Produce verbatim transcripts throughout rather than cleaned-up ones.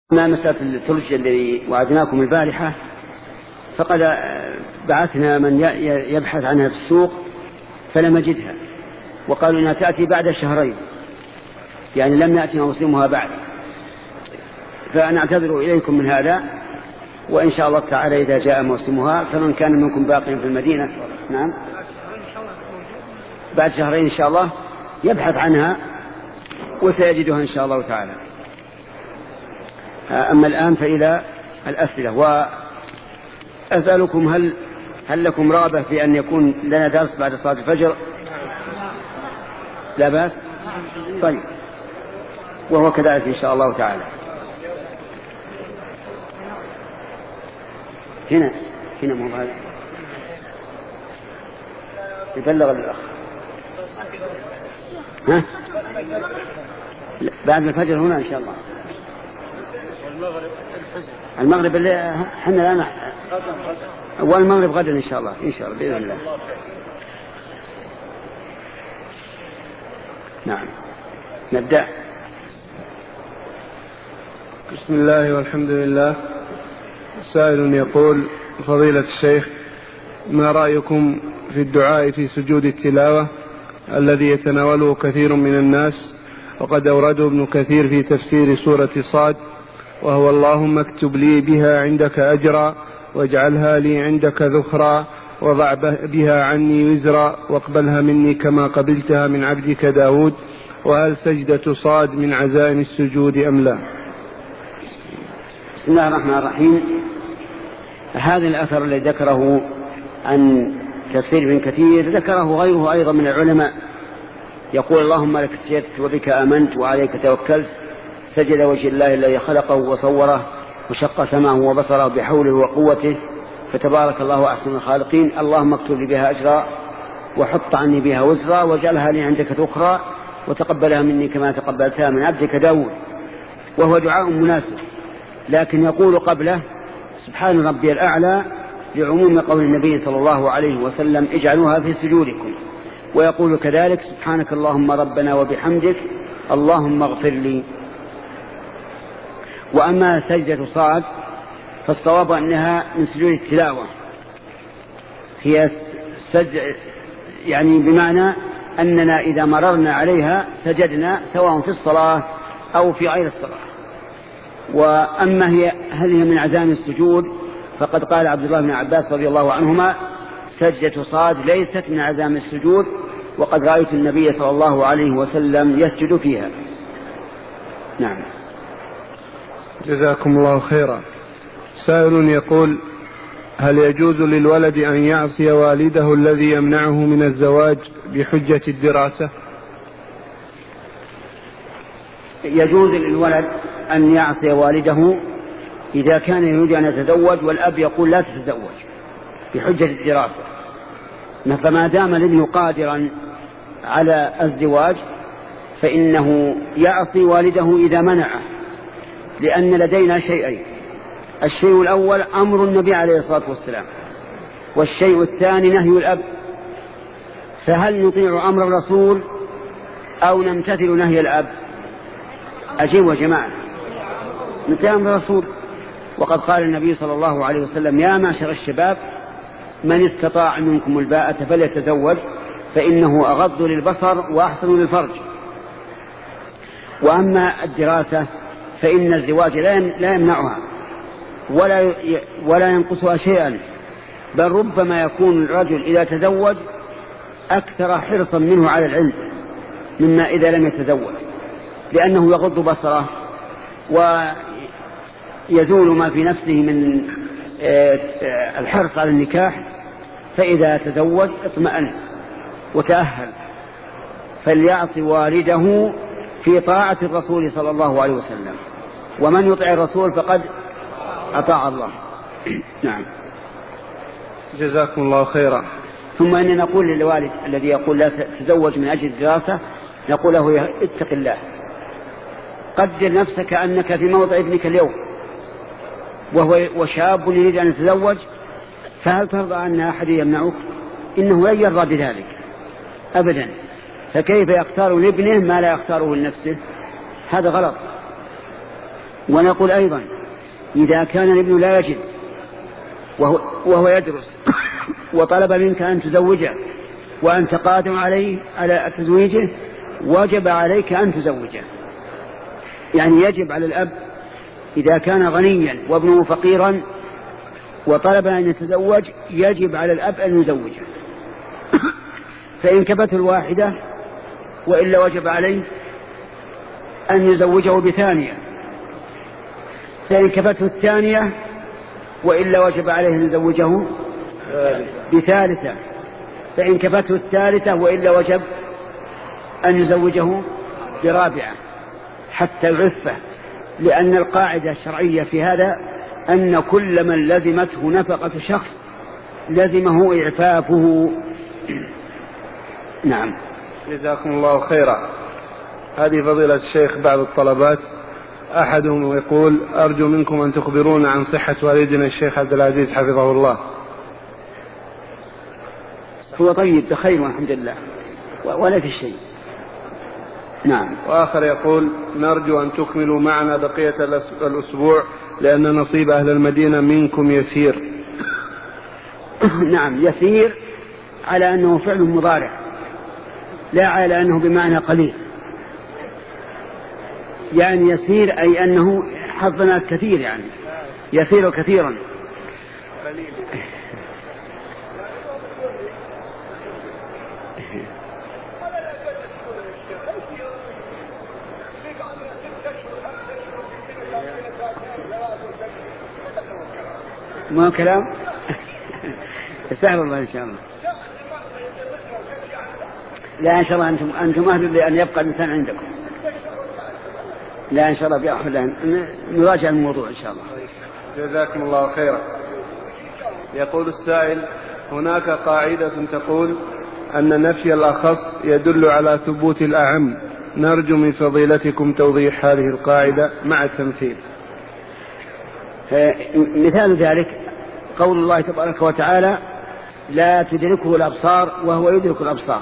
ما مسألة الثلج الذي وعدناكم البارحة، فقد بعثنا من يبحث عنها في السوق فلم يجدها، وقالوا انها تأتي بعد شهرين، يعني لم يأتي موسمها بعد. فنعتذر إليكم من هذا، وإن شاء الله تعالى إذا جاء موسمها فمن كان منكم باقيا في المدينة نعم بعد شهرين إن شاء الله يبحث عنها وسيجدها إن شاء الله تعالى. أما الآن فإلى الأسئلة، وأسألكم هل هل لكم رغبة في أن يكون لنا درس بعد صلاة الفجر؟ لا بأس. طيب، وهو كذلك إن شاء الله تعالى. هنا هنا موضوع يبلغ الأخ. ها؟ بعد الفجر هنا إن شاء الله. المغرب اللي حنا الآن والمغرب غدا إن شاء الله إن شاء الله بإذن الله. نعم نبدأ. بسم الله والحمد لله. سائل يقول: فضيلة الشيخ، ما رأيكم في الدعاء في سجود التلاوة الذي يتناوله كثير من الناس، وقد أورده ابن كثير في تفسير سورة صاد، وهو: اللهم اكتب لي بها عندك أجرا واجعلها لي عندك ذخرا وضع بها عني وزرا واقبلها مني كما قبلتها من عبدك داود. وهل سجدة صاد من عزائم السجود أم لا؟ بسم الله الرحمن الرحيم. هذا الأثر الذي ذكره عن تفسير ابن كثير ذكره غيره أيضا من العلماء، يقول: اللهم لك سجدت وبك آمنت وعليك توكلت، سجد وجه الله الذي خلقه وصوره وشق سمعه وبصره بحوله وقوته، فتبارك الله أحسن الخالقين. اللهم اكتب لي بها أجرا وحط عني بها وزرا واجعلها لي عندك ذخرا وتقبلها مني كما تقبلتها من عبدك داود. وهو دعاء مناسب، لكن يقول قبله: سبحان ربي الأعلى، لعموم قول النبي صلى الله عليه وسلم: اجعلوها في سجودكم. ويقول كذلك: سبحانك اللهم ربنا وبحمدك اللهم اغفر لي. وأما سجدة صاد فالصواب أنها من سجود التلاوة، هي سجد يعني بمعنى أننا إذا مررنا عليها سجدنا سواء في الصلاة أو في غير الصلاة. وأما هي هل هي من عزائم السجود، فقد قال عبد الله بن عباس رضي الله عنهما: سجدة صاد ليست من عزائم السجود، وقد رأيت النبي صلى الله عليه وسلم يسجد فيها. نعم. جزاكم الله خيرا. سائل يقول: هل يجوز للولد أن يعصي والده الذي يمنعه من الزواج بحجة الدراسة؟ يجوز للولد أن يعصي والده إذا كان يريد أن يتزوج والأب يقول لا تتزوج بحجة الدراسة. فما دام الابن قادرا على الزواج فإنه يعصي والده إذا منعه، لأن لدينا شيئين: الشيء الأول أمر النبي عليه الصلاة والسلام، والشيء الثاني نهي الأب. فهل نطيع أمر الرسول أو نمتثل نهي الأب؟ أجيبوا يا جماعة، نطيع أمر الرسول. وقد قال النبي صلى الله عليه وسلم: يا معشر الشباب من استطاع منكم الباءة فليتزوج فإنه أغض للبصر وأحسن للفرج. وأما الدراسة فإن الزواج لا يمنعها ولا ولا ينقصها شيئا، بل ربما يكون الرجل إذا تزوج أكثر حرصا منه على العلم مما إذا لم يتزوج، لأنه يغض بصره ويزول ما في نفسه من الحرص على النكاح، فإذا تزوج اطمأن وتأهل. فليعصي والده في طاعة الرسول صلى الله عليه وسلم، ومن يطع الرسول فقد أطاع الله. نعم. جزاكم الله خيرا. ثم إننا نقول للوالد الذي يقول لا تتزوج من أجل الدراسة، نقول له: اتق الله، قدر نفسك أنك في موضع ابنك اليوم وهو وشاب يريد أن يتزوج، فهل ترضى أن أحد يمنعك؟ إنه لن يرضى بذلك أبدا. فكيف يختار لابنه ما لا يختاره لنفسه؟ هذا غلط. ونقول أيضا إذا كان الابن لا يجد وهو, وهو يدرس وطلب منك أن تزوجه وأنت قادر عليه على تزويجه، وجب عليك أن تزوجه. يعني يجب على الأب إذا كان غنيا وابنه فقيرا وطلب أن يتزوج، يجب على الأب أن يزوجه. فإن كفته الواحدة وإلا وجب عليه أن يزوجه بثانية، فإن كفته الثانية وإلا وجب عليه أن يزوجه بثالثة، فإن كفته الثالثة وإلا وجب أن يزوجه برابعة حتى العفة، لأن القاعدة الشرعية في هذا أن كل من لزمته نفقة شخص لزمه إعفافه. نعم. جزاكم الله خيرا. هذه فضيلة الشيخ بعض الطلبات، أحدهم يقول: أرجو منكم أن تخبرونا عن صحة والدنا الشيخ عبد العزيز حفظه الله. هو طيب بخير والحمد لله ولا في شيء. نعم. وآخر يقول: نرجو أن تكملوا معنا بقية الأسبوع لأن نصيب أهل المدينة منكم يسير. نعم، يسير على أنه فعل مضارع لا على أنه بمعنى قليل. يعني يسير أي أنه حظنا كثير، يعني يسير كثيرا. ما كلام استغفر الله إن شاء الله. لا إن شاء الله أنتم أنتم أهل لأن يبقى الإنسان عندكم. لا إن شاء الله بأحد نراجع الموضوع إن شاء الله. جزاكم الله خيرا. يقول السائل: هناك قاعدة تقول أن نفي الأخص يدل على ثبوت الأعم، نرجو من فضيلتكم توضيح هذه القاعدة مع التمثيل. مثال ذلك قول الله تبارك وتعالى: لا تدركه الأبصار وهو يدرك الأبصار.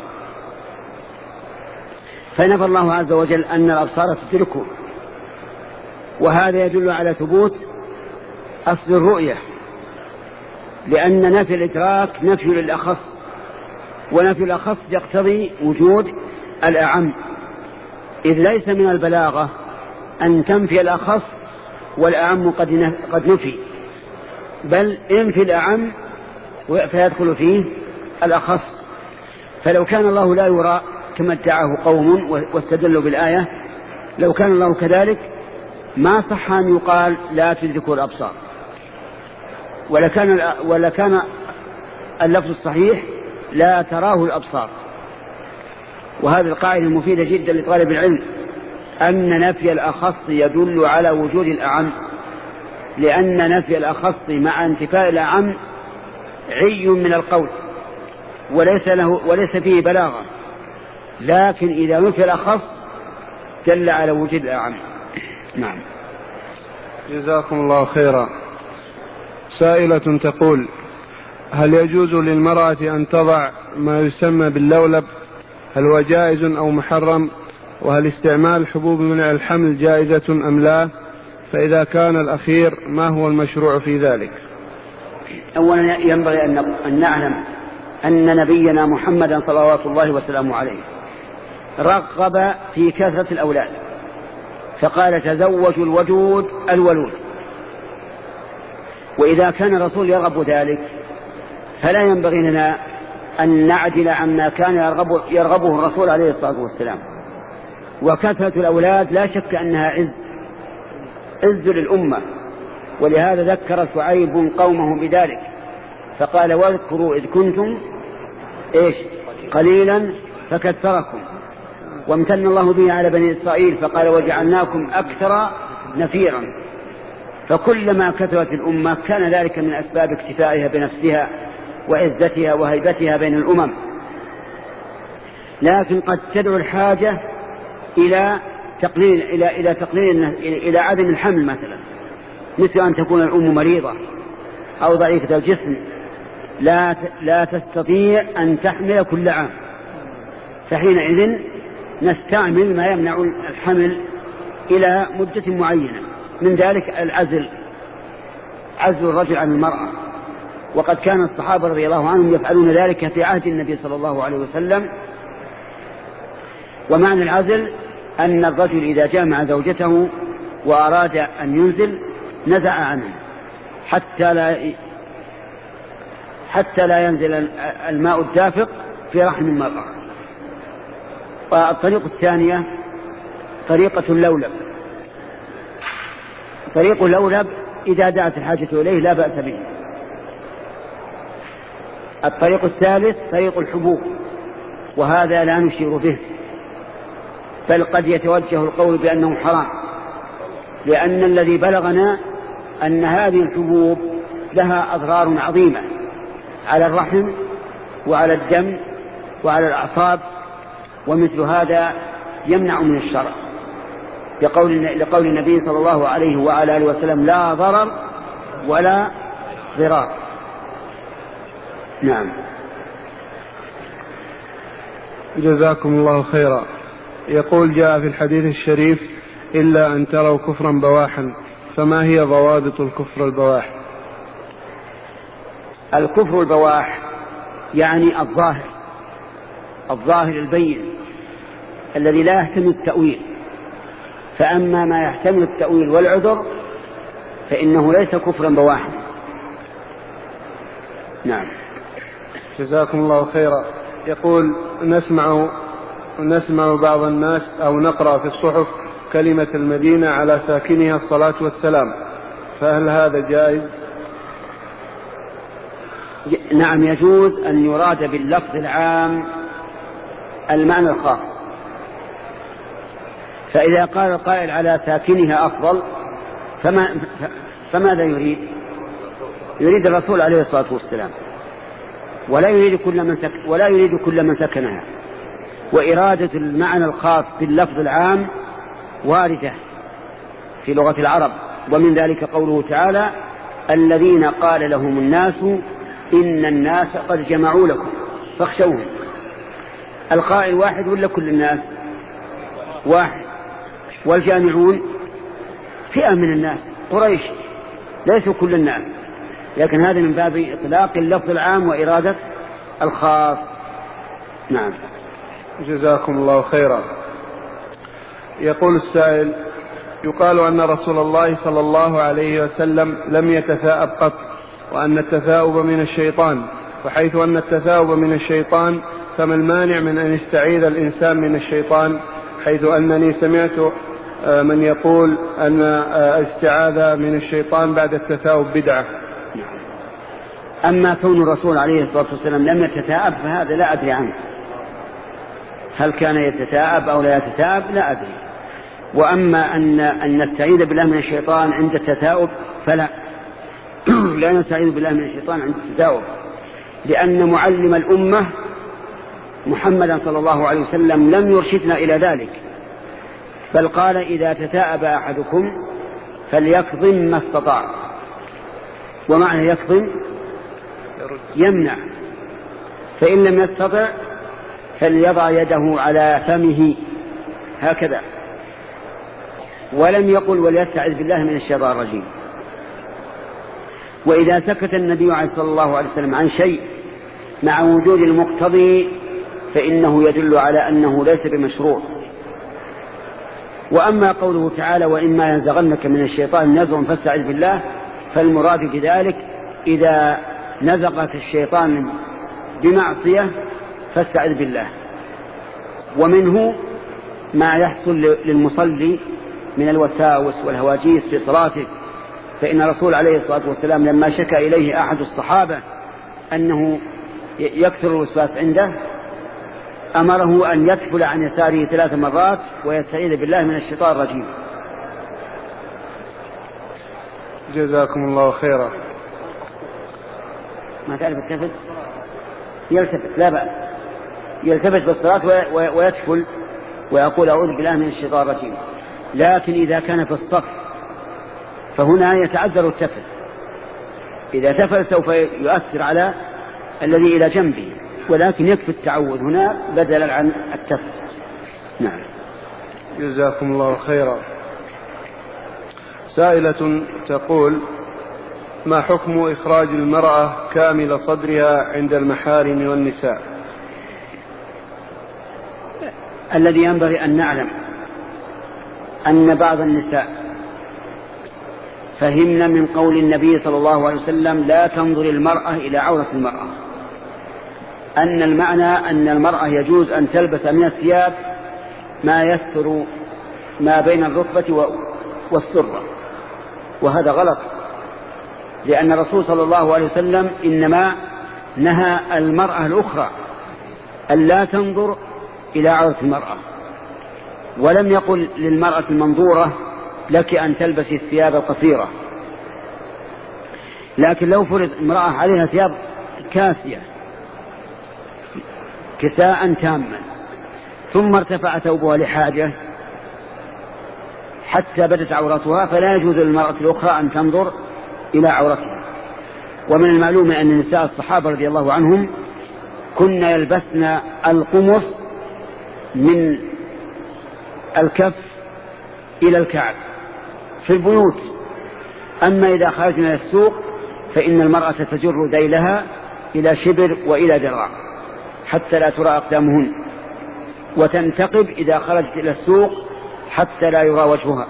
فنفى الله عز وجل أن الأبصار تدركه، وهذا يدل على ثبوت أصل الرؤية، لأن نفي الإدراك نفي للأخص، ونفي الأخص يقتضي وجود الأعم، إذ ليس من البلاغة أن تنفي الأخص والأعم قد نفي، بل انفي الأعم فيدخل فيه الأخص. فلو كان الله لا يرى كما ادعاه قوم واستدلوا بالآية، لو كان الله كذلك ما صح أن يقال لا تدركوا الأبصار، ولكان, ولكان اللفظ الصحيح لا تراه الأبصار. وهذه القاعدة مفيدة جدا لطالب العلم، أن نفي الأخص يدل على وجود الأعم، لأن نفي الأخص مع انتفاء الأعم عي من القول وليس, له وليس فيه بلاغة، لكن إذا نفي الأخص دل على وجود الأعم. نعم. جزاكم الله خيرا. سائلة تقول: هل يجوز للمرأة أن تضع ما يسمى باللولب؟ هل هو جائز أو محرم؟ وهل استعمال حبوب منع الحمل جائزة أم لا؟ فإذا كان الأخير ما هو المشروع في ذلك؟ أولا ينبغي أن نعلم أن نبينا محمدا صلوات الله وسلامه عليه رغب في كثرة الأولاد، فقال: تزوجوا الودود الولود. وإذا كان الرسول يرغب ذلك فلا ينبغي لنا أن نعدل عما كان يرغب يرغبه الرسول عليه الصلاة والسلام. وكثرة الأولاد لا شك أنها عز عز للأمة، ولهذا ذكر شعيب قومه بذلك فقال: واذكروا إذ كنتم إيش قليلا فكثركم. وامتن الله به على بني إسرائيل فقال: وجعلناكم أكثر نفيرا. فكلما كثرت الأمة كان ذلك من أسباب اكتفائها بنفسها وعزتها وهيبتها بين الأمم. لكن قد تدعو الحاجة إلى تقليل إلى إلى تقليل إلى عدم الحمل مثلا، مثل أن تكون الأم مريضة أو ضعيفة الجسم لا لا تستطيع أن تحمل كل عام، فحينئذ نستعمل ما يمنع الحمل إلى مدة معينة. من ذلك العزل، عزل الرجل عن المرأة، وقد كان الصحابة رضي الله عنهم يفعلون ذلك في عهد النبي صلى الله عليه وسلم. ومعنى العزل أن الرجل إذا جامع زوجته وأراد أن ينزل نزع عنه حتى لا حتى لا ينزل الماء الدافق في رحم المرأة. والطريقة الثانية طريقة اللولب. طريق اللولب إذا دعت الحاجة إليه لا بأس به. الطريق الثالث طريق الحبوب، وهذا لا نشير به، بل قد يتوجه القول بأنه حرام، لأن الذي بلغنا أن هذه الحبوب لها أضرار عظيمة على الرحم وعلى الدم وعلى الأعصاب، ومثل هذا يمنع من الشرع، لقول, لقول النبي صلى الله عليه وعلى آله وسلم لا ضرر ولا ضرار. نعم. جزاكم الله خيرا. يقول جاء في الحديث الشريف إلا أن تروا كفرا بواحا، فما هي ضوابط الكفر البواح؟ الكفر البواح يعني الظاهر، الظاهر البين الذي لا يحتمل التأويل. فأما ما يحتمل التأويل والعذر فإنه ليس كفرا بواحا. نعم. جزاكم الله خيرا. يقول نسمع نسمع بعض الناس أو نقرأ في الصحف كلمة المدينة على ساكنها الصلاة والسلام، فهل هذا جائز؟ نعم يجوز أن يراد باللفظ العام المعنى الخاص. فإذا قال القائل على ساكنها أفضل فما فماذا يريد؟ يريد الرسول عليه الصلاة والسلام، ولا يريد كل من سك ولا يريد كل من سكنها. وإرادة المعنى الخاص باللفظ العام واردة في لغة العرب، ومن ذلك قوله تعالى الذين قال لهم الناس إن الناس قد جمعوا لكم فاخشوهم. القائل واحد ولا كل الناس؟ واحد. والجامعون فئة من الناس، قريش، ليسوا كل الناس، لكن هذا من باب إطلاق اللفظ العام وإرادة الخاص. نعم. جزاكم الله خيرا. يقول السائل يقال أن رسول الله صلى الله عليه وسلم لم يتثاءب قط، وأن التثاؤب من الشيطان، وحيث أن التثاؤب من الشيطان فما المانع من أن يستعيذ الإنسان من الشيطان، حيث أنني سمعت من يقول أن استعاذة من الشيطان بعد التثاؤب بدعة. أما كون الرسول عليه الصلاة والسلام لم يتثاءب فهذا لا أدري عنه، هل كان يتثاءب أو لا يتثاءب لا أدري. وأما أن, أن نستعيذ بالله من الشيطان عند التثاؤب فلا لا نستعيذ بالله من الشيطان عند التثاؤب، لأن معلم الأمة محمدا صلى الله عليه وسلم لم يرشدنا إلى ذلك، بل قال إذا تثاءب أحدكم فليكظم ما استطاع. ومعنى يكظم يمنع، فإن لم يستطع فليضع يده على فمه هكذا، ولم يقل وليستعذ بالله من الشيطان الرجيم. وإذا سكت النبي صلى الله عليه وسلم عن شيء مع وجود المقتضي فإنه يدل على أنه ليس بمشروع. وأما قوله تعالى وإما ينزغنك من الشيطان نزغ فاستعذ بالله، فالمراد بذلك إذا نزغك الشيطان بمعصية فاستعذ بالله. ومنه ما يحصل للمصلي من الوساوس والهواجيس في صلاته، فإن الرسول عليه الصلاة والسلام لما شكى إليه أحد الصحابة أنه يكثر الوسواس عنده أمره أن يتفل عن يساره ثلاث مرات ويستعيذ بالله من الشيطان الرجيم. جزاكم الله خيرا. ما تعرف التفت؟ يلتفت لا بأس، يلتفت بالصلاة ويتفل ويقول أعوذ بالله من الشيطان الرجيم. لكن إذا كان في الصف فهنا يتعذر التفت، إذا تفل سوف يؤثر على الذي إلى جنبه، ولكن يكفي التعوذ هنا بدلا عن التفت. نعم. جزاكم الله خيرا. سائلة تقول: ما حكم إخراج المرأة كامل صدرها عند المحارم والنساء؟ الذي ينبغي أن نعلم أن بعض النساء فهمنا من قول النبي صلى الله عليه وسلم: لا تنظر المرأة إلى عورة المرأة، أن المعنى أن المرأة يجوز أن تلبس من الثياب ما يستر ما بين الركبة والسرة، وهذا غلط، لأن الرسول صلى الله عليه وسلم إنما نهى المرأة الأخرى أن لا تنظر إلى عورة المرأة، ولم يقل للمرأة المنظورة: لك أن تلبسي الثياب القصيرة. لكن لو فرض امرأة عليها ثياب كاسية كساء تاما ثم ارتفع ثوبها لحاجة حتى بدت عورتها، فلا يجوز للمرأة الأخرى أن تنظر إلى عورتها. ومن المعلوم أن نساء الصحابة رضي الله عنهم كن يلبسن القمص من الكف إلى الكعب في البيوت، أما إذا خرجنا إلى السوق فإن المرأة تجر ذيلها إلى شبر وإلى ذراع حتى لا ترى أقدامهن، وتنتقب إذا خرجت إلى السوق حتى لا يرى وجهها.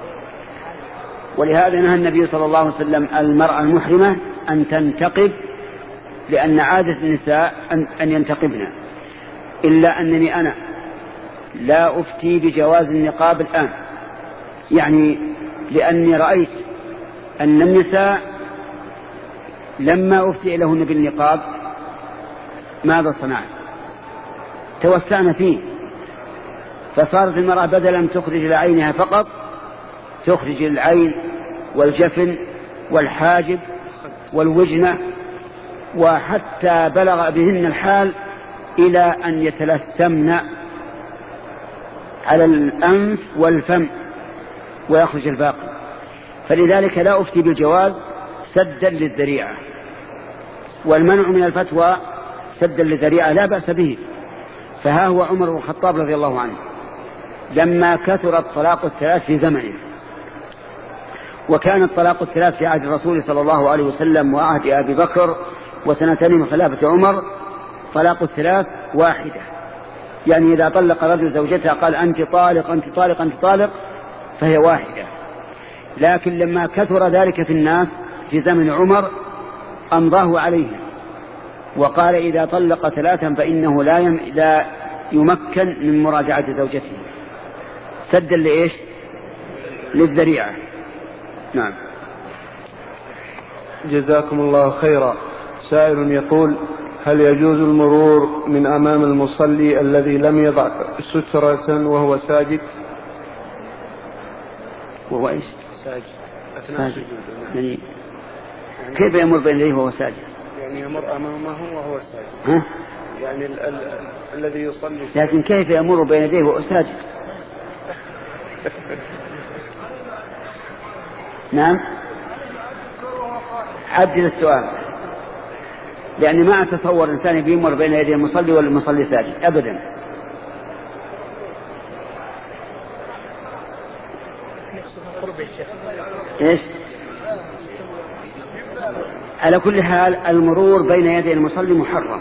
ولهذا نهى النبي صلى الله عليه وسلم المرأة المحرمة أن تنتقب، لأن عادة النساء أن ينتقبن، إلا أنني أنا لا أفتي بجواز النقاب الآن، يعني لأني رأيت أن النساء لما أفتي لهن بالنقاب ماذا صنعت؟ توسعن فيه، فصارت المرأة بدلا من تخرج إلى عينها فقط تخرج العين والجفن والحاجب والوجنة، وحتى بلغ بهن الحال إلى أن يتلثمن على الأنف والفم ويخرج الباقي. فلذلك لا أفتي بالجواز سدا للذريعة، والمنع من الفتوى سدا للذريعة لا بأس به. فها هو عمر بن الخطاب رضي الله عنه لما كثر الطلاق الثلاث في زمنه، وكان الطلاق الثلاث في عهد الرسول صلى الله عليه وسلم وعهد أبي بكر وسنتين من خلافة عمر طلاق الثلاث واحدة، يعني إذا طلق رجل زوجته قال أنت طالق أنت طالق أنت طالق فهي واحدة. لكن لما كثر ذلك في الناس في زمن عمر أمضاه عليهم وقال إذا طلق ثلاثا فإنه لا, يم... لا يمكن من مراجعة زوجته سدا لإيش؟ للذريعة. نعم. جزاكم الله خيرا. سائل يقول: هل يجوز المرور من أمام المصلي الذي لم يضع سترة وهو ساجد؟ وهو إيش؟ ساجد. ساجد. يعني كيف يمر بين يديه وهو ساجد؟ يعني يمر أمامه وهو ساجد. ها؟ يعني ال- ال- الذي يصلي. لكن كيف يمر بين يديه وهو ساجد؟ نعم. عدل السؤال، لأني ما أتصور إنسان بيمر بين يدي المصلي والمصلي ساجد أبدا. إيش؟ على كل حال المرور بين يدي المصلي محرم.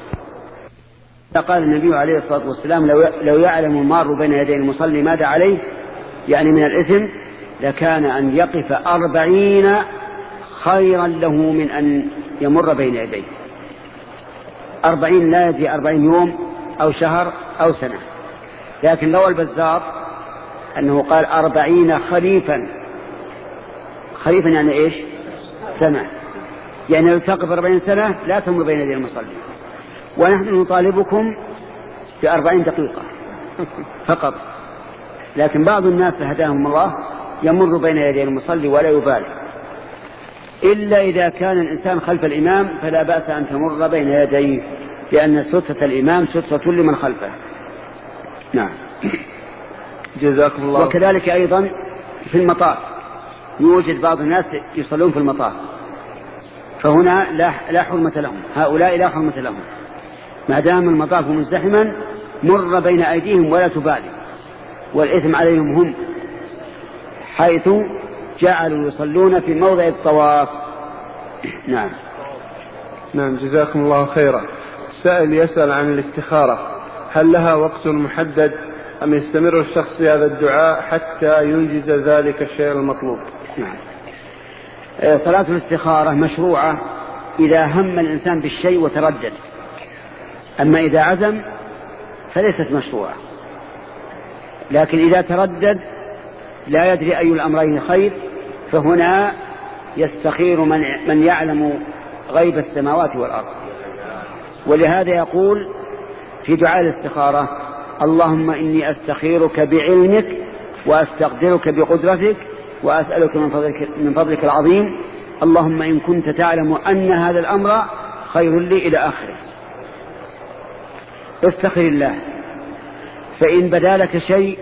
قال النبي عليه الصلاة والسلام: لو, لو يعلم المار بين يدي المصلي ماذا عليه يعني من الإثم لكان أن يقف أربعين خيرا له من أن يمر بين يديه. أربعين لا يجي أربعين يوم أو شهر أو سنة. لكن روى البزار أنه قال أربعين خريفا. خريفا يعني إيش؟ سنة. يعني لو تقف أربعين سنة لا تمر بين يدي المصلي، ونحن نطالبكم بأربعين دقيقة فقط. لكن بعض الناس هداهم الله يمر بين يدي المصلي ولا يبالي، إلا إذا كان الإنسان خلف الإمام فلا بأس أن تمر بين يديه، لأن سترة الإمام سترة لمن خلفه. نعم. جزاكم الله. وكذلك أيضا في المطاف يوجد بعض الناس يصلون في المطاف، فهنا لا, لا حرمة لهم، هؤلاء لا حرمة لهم ما دام المطاف مزدحما مر بين أيديهم ولا تبالي، والإثم عليهم هم، حيث جعلوا يصلون في موضع الطواف. نعم. نعم جزاكم الله خيرا. السائل يسأل عن الاستخارة، هل لها وقت محدد أم يستمر الشخص في هذا الدعاء حتى ينجز ذلك الشيء المطلوب؟ نعم. صلاة الاستخارة مشروعة إذا هم الإنسان بالشيء وتردد، أما إذا عزم فليست مشروعة. لكن إذا تردد لا يدري أي الأمرين خير فهنا يستخير من, من يعلم غيب السماوات والأرض. ولهذا يقول في دعاء الاستخارة: اللهم إني أستخيرك بعلمك وأستقدرك بقدرتك وأسألك من فضلك, من فضلك العظيم، اللهم إن كنت تعلم أن هذا الأمر خير لي إلى آخره. استخر الله، فإن بدا لك شيء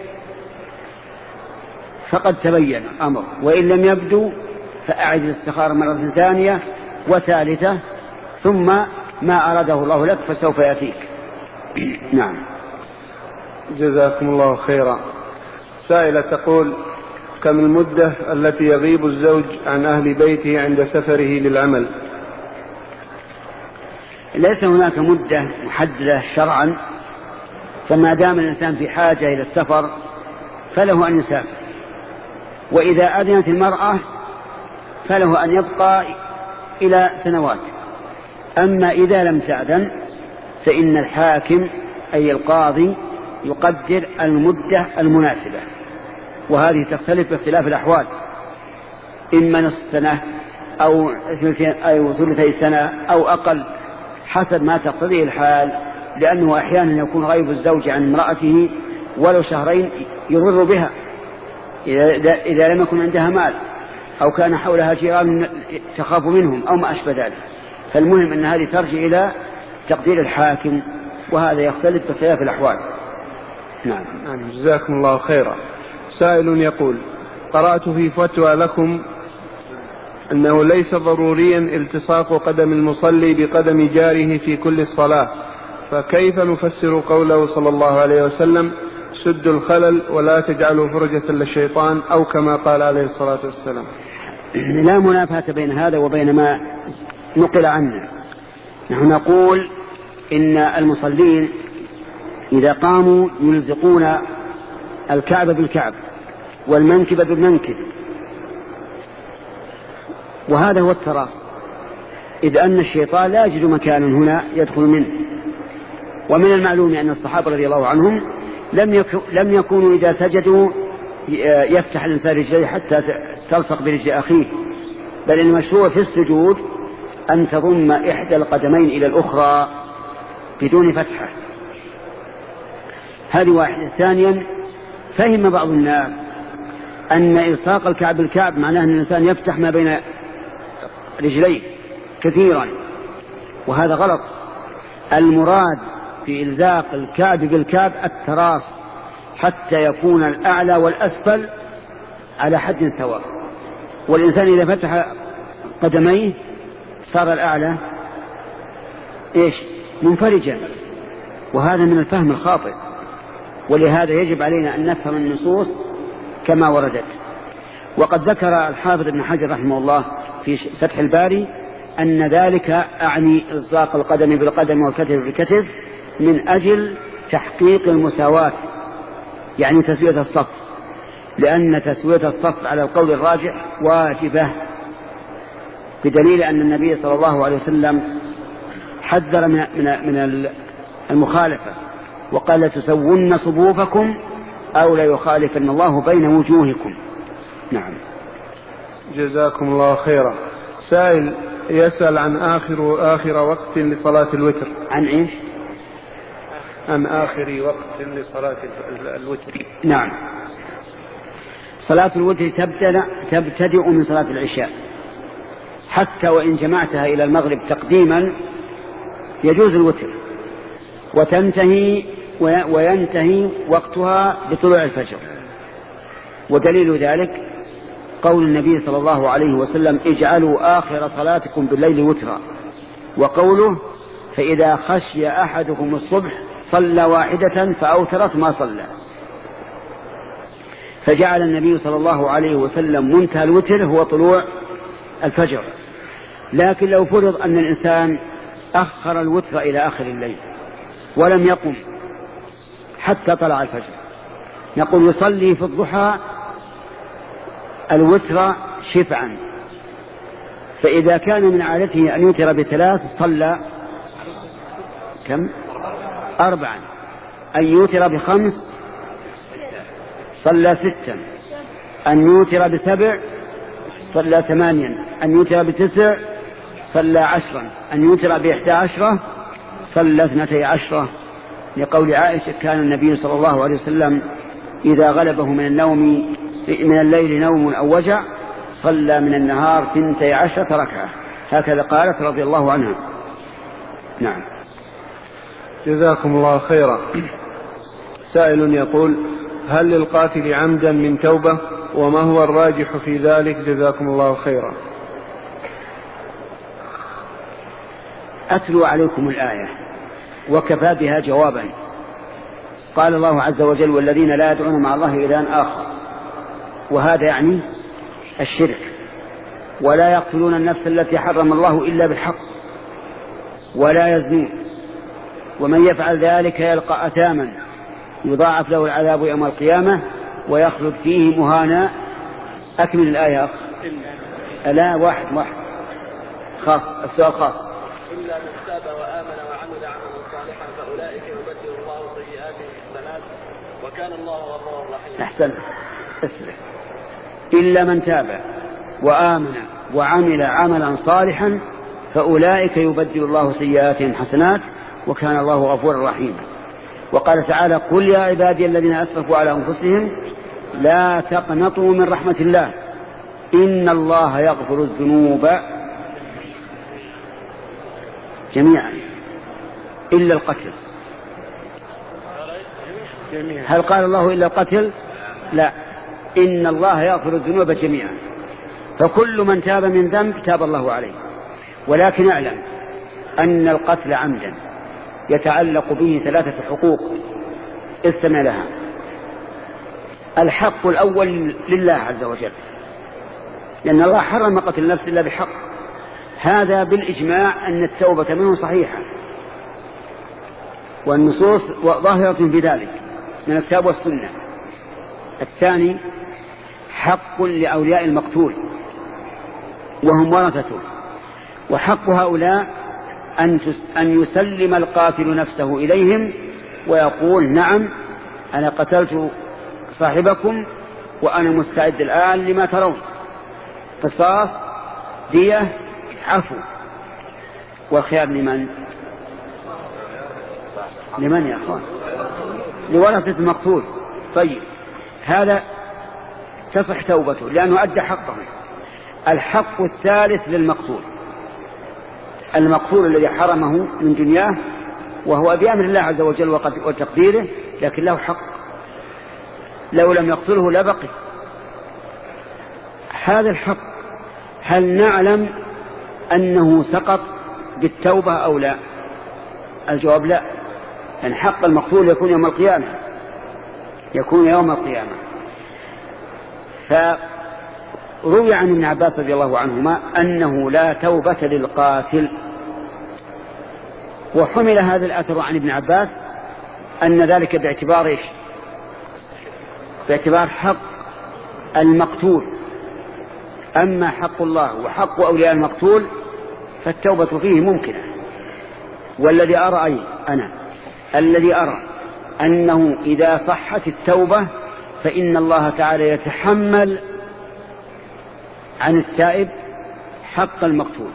فقد تبين أمر، وإن لم يبدو فأعد الاستخارة مرة ثانية وثالثة، ثم ما أراده الله لك فسوف يأتيك. نعم. جزاكم الله خيرا. سائلة تقول: كم المدة التي يغيب الزوج عن أهل بيته عند سفره للعمل؟ ليس هناك مدة محددة شرعا، فما دام الإنسان في حاجة إلى السفر فله أن يسافر، وإذا أذنت المرأة فله أن يبقى إلى سنوات. أما إذا لم تأذن فإن الحاكم أي القاضي يقدر المدة المناسبة، وهذه تختلف باختلاف الأحوال، إما نصف سنة أو ثلثي سنة أو أقل حسب ما تقتضيه الحال، لأنه أحيانا يكون غيب الزوج عن امرأته ولو شهرين يضر بها إذا لم يكن عندها مال أو كان حولها جيران تخاف منهم أو ما أشبه ذلك. فالمهم أن هذه ترجع إلى تقدير الحاكم، وهذا يختلف باختلاف الأحوال. نعم. نعم جزاكم الله خيرا. سائل يقول: قرأت في فتوى لكم أنه ليس ضروريا التصاق قدم المصلي بقدم جاره في كل الصلاة، فكيف نفسر قوله صلى الله عليه وسلم: سدوا الخلل ولا تجعلوا فرجة للشيطان، أو كما قال عليه الصلاة والسلام؟ لا منافاة بين هذا وبين ما نقل عنا. نحن نقول إن المصلين إذا قاموا يلزقون الكعب بالكعب والمنكب بالمنكب، وهذا هو التراص، إذ أن الشيطان لا يجد مكانا هنا يدخل منه. ومن المعلوم أن الصحابة رضي الله عنهم لم لم يكونوا إذا سجدوا يفتح الإنسان رجليه حتى تلصق برجل أخيه، بل المشروع في السجود أن تضم إحدى القدمين إلى الأخرى بدون فتحة. هذه واحدة. ثانيا، فهم بعض الناس أن إلصاق الكعب بالكعب معناه أن الإنسان يفتح ما بين رجليه كثيرا، وهذا غلط. المراد في إلزاق الكعب بالكعب التراص حتى يكون الأعلى والأسفل على حد سواء، والإنسان إذا فتح قدميه صار الأعلى إيش؟ منفرجا، وهذا من الفهم الخاطئ. ولهذا يجب علينا أن نفهم النصوص كما وردت. وقد ذكر الحافظ ابن حجر رحمه الله في فتح الباري أن ذلك أعني إلصاق القدم بالقدم والكتف بالكتف من أجل تحقيق المساواة، يعني تسوية الصف، لأن تسوية الصف على القول الراجح واجبة، بدليل أن النبي صلى الله عليه وسلم حذر من من المخالفة وقال: تسون صفوفكم أو لا يخالفن الله بين وجوهكم. نعم. جزاكم الله خيرا. سائل يسأل عن آخر آخر وقت لصلاة الوتر. عن إيش؟ عن آخر وقت لصلاة الوتر. نعم. صلاة الوتر تبتدأ تبتدئ من صلاة العشاء، حتى وإن جمعتها إلى المغرب تقديما يجوز الوتر، وتنتهي وينتهي وقتها بطلوع الفجر. ودليل ذلك قول النبي صلى الله عليه وسلم: اجعلوا آخر صلاتكم بالليل وترا، وقوله: فإذا خشي أحدكم الصبح صلى واحدة فأوترت ما صلى. فجعل النبي صلى الله عليه وسلم منتهى الوتر هو طلوع الفجر. لكن لو فرض أن الإنسان أخر الوتر إلى آخر الليل ولم يقم حتى طلع الفجر، نقول يصلي في الضحى الوتر شفعا، فإذا كان من عادته أن يوتر بثلاث صلى كم؟ أربعا. أن يوتر بخمس صلى ستا. أن يوتر بسبع صلى ثمانيا. أن يوتر بتسع صلى عشرا. أن يوتر بإحدى عشرة صلى اثنتي عشرة، لقول عائشة كان النبي صلى الله عليه وسلم إذا غلبه من النوم من الليل نوم أو وجع صلى من النهار ثنتي عشرة ركعة، هكذا قالت رضي الله عنها. نعم. جزاكم الله خيرا. سائل يقول: هل للقاتل عمدا من توبة؟ وما هو الراجح في ذلك؟ جزاكم الله خيرا. أتلو عليكم الآية وكفى بها جوابا. قال الله عز وجل: والذين لا يدعون مع الله إلها آخر، وهذا يعني الشرك. ولا يقتلون النفس التي حرم الله إلا بالحق، ولا يزنون، ومن يفعل ذلك يلقى أثاما يضاعف له العذاب يوم القيامة ويخلد فيه مهانا. أكمل الآية أخ. لا واحد واحد خاص، السؤال خاص. إلا من تاب وآمن وعمل عملا صالحا فأولئك يبدل الله سيئاتهم حسنات وكان الله غفورا رحيما. أحسن. اسمع: إلا من تاب وآمن وعمل عملا صالحا فأولئك يبدل الله سيئاتهم حسنات وكان الله غفورا رحيما. وقال تعالى: قل يا عبادي الذين أسرفوا على أنفسهم لا تقنطوا من رحمة الله إن الله يغفر الذنوب جميعا إلا القتل. هل قال الله إلا القتل؟ لا، إن الله يغفر الذنوب جميعا. فكل من تاب من ذنب تاب الله عليه. ولكن اعلم أن القتل عمدا يتعلق به ثلاثة حقوق استمع لها. الحق الأول لله عز وجل، لأن الله حرم قتل النفس إلا بحق، هذا بالإجماع أن التوبة منه صحيحة، والنصوص ظاهرة في ذلك من الكتاب والسنة. الثاني حق لأولياء المقتول وهم ورثته، وحق هؤلاء أن يسلم القاتل نفسه إليهم ويقول: نعم أنا قتلت صاحبكم وأنا مستعد الآن لما ترون، قصاص، دية، عفو. والخيار لمن؟ لمن يا أخوان؟ لورثة المقتول. طيب، هذا تصح توبته لأنه أدى حقه. الحق الثالث للمقتول، المقتول الذي حرمه من دنياه وهو بأمر الله عز وجل وتقديره، لكن له حق، لو لم يقتله لبقي. هذا الحق هل نعلم أنه سقط بالتوبة أو لا؟ الجواب لا، لأن حق المقتول يكون يوم القيامة، يكون يوم القيامة. فروي عن ابن عباس رضي الله عنهما أنه لا توبة للقاتل، وحمل هذا الأثر عن ابن عباس أن ذلك باعتبار إيش؟ باعتبار حق المقتول. أما حق الله وحق أولياء المقتول فالتوبة فيه ممكنة. والذي أرى أي أنا الذي أرى أنه إذا صحت التوبة فإن الله تعالى يتحمل عن التائب حق المقتول،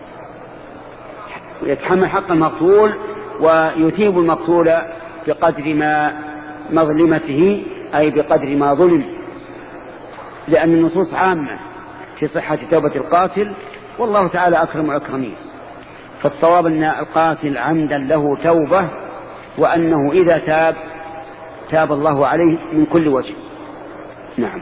يتحمل حق المقتول ويثيب المقتول بقدر ما مظلمته، أي بقدر ما ظلم، لأن النصوص عامة في صحة توبة القاتل، والله تعالى أكرم الأكرمين. فالصواب أن القاتل عمدا له توبة، وأنه إذا تاب تاب الله عليه من كل وجه. نعم.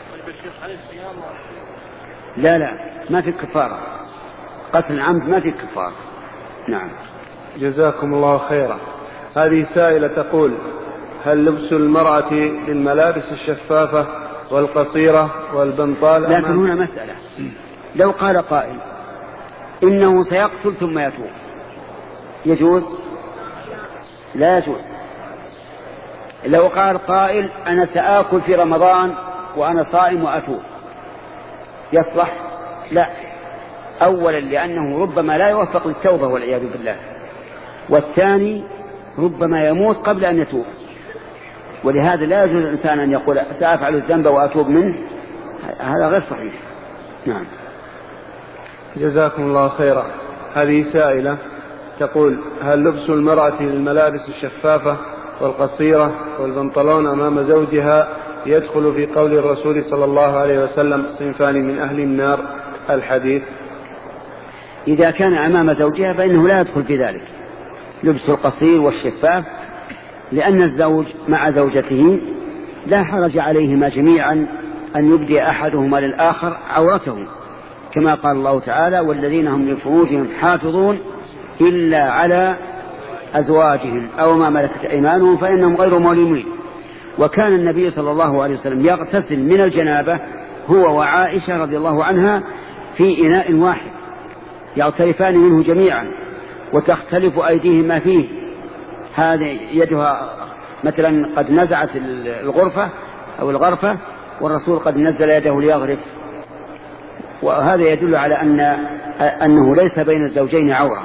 لا لا ما في كفارة، قتل العمد ما في كفارة. نعم. جزاكم الله خيرا. هذه سائلة تقول: هل لبس المرأة للملابس الشفافة والقصيرة والبنطال. لكن هنا مسألة، لو قال قائل إنه سيقتل ثم يتوب يجوز؟ لا يجوز. لو قال قائل أنا سآكل في رمضان وأنا صائم وأتوب يصلح؟ لا. أولا لأنه ربما لا يوفق للتوبة والعياذ بالله، والثاني ربما يموت قبل أن يتوب، ولهذا لا يجوز الإنسان أن يقول سأفعل الذنب وأتوب منه، هذا غير صحيح. نعم. جزاكم الله خيرا. هذه سائلة تقول: هل لبس المرأة للملابس الشفافة والقصيرة والبنطلون أمام زوجها يدخل في قول الرسول صلى الله عليه وسلم صنفان من أهل النار الحديث؟ إذا كان أمام زوجها فإنه لا يدخل في ذلك لبس القصير والشفاف، لأن الزوج مع زوجته لا حرج عليهما جميعا أن يبدي أحدهما للآخر عورته، كما قال الله تعالى: والذين هم لفروجهم حافظون إلا على أزواجهم أو ما ملكت أيمانهم فإنهم غير ملومين. وكان النبي صلى الله عليه وسلم يغتسل من الجنابة هو وعائشة رضي الله عنها في إناء واحد يغترفان منه جميعا وتختلف أيديهما فيه، هذه يدها مثلا قد نزعت الغرفة أو الغرفة والرسول قد نزل يده ليغرف، وهذا يدل على أن أنه ليس بين الزوجين عورة.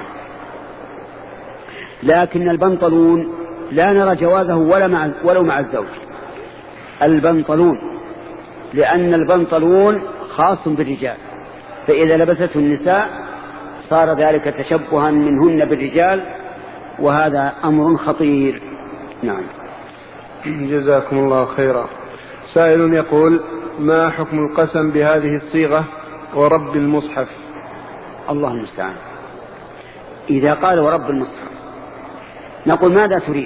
لكن البنطلون لا نرى جوازه ولا مع ولو مع الزوج، البنطلون، لأن البنطلون خاص بالرجال، فإذا لبسته النساء صار ذلك تشبها منهن بالرجال، وهذا أمر خطير. نعم. جزاكم الله خيرا. سائل يقول: ما حكم القسم بهذه الصيغة ورب المصحف؟ الله المستعان. إذا قال ورب المصحف نقول: ماذا تريد؟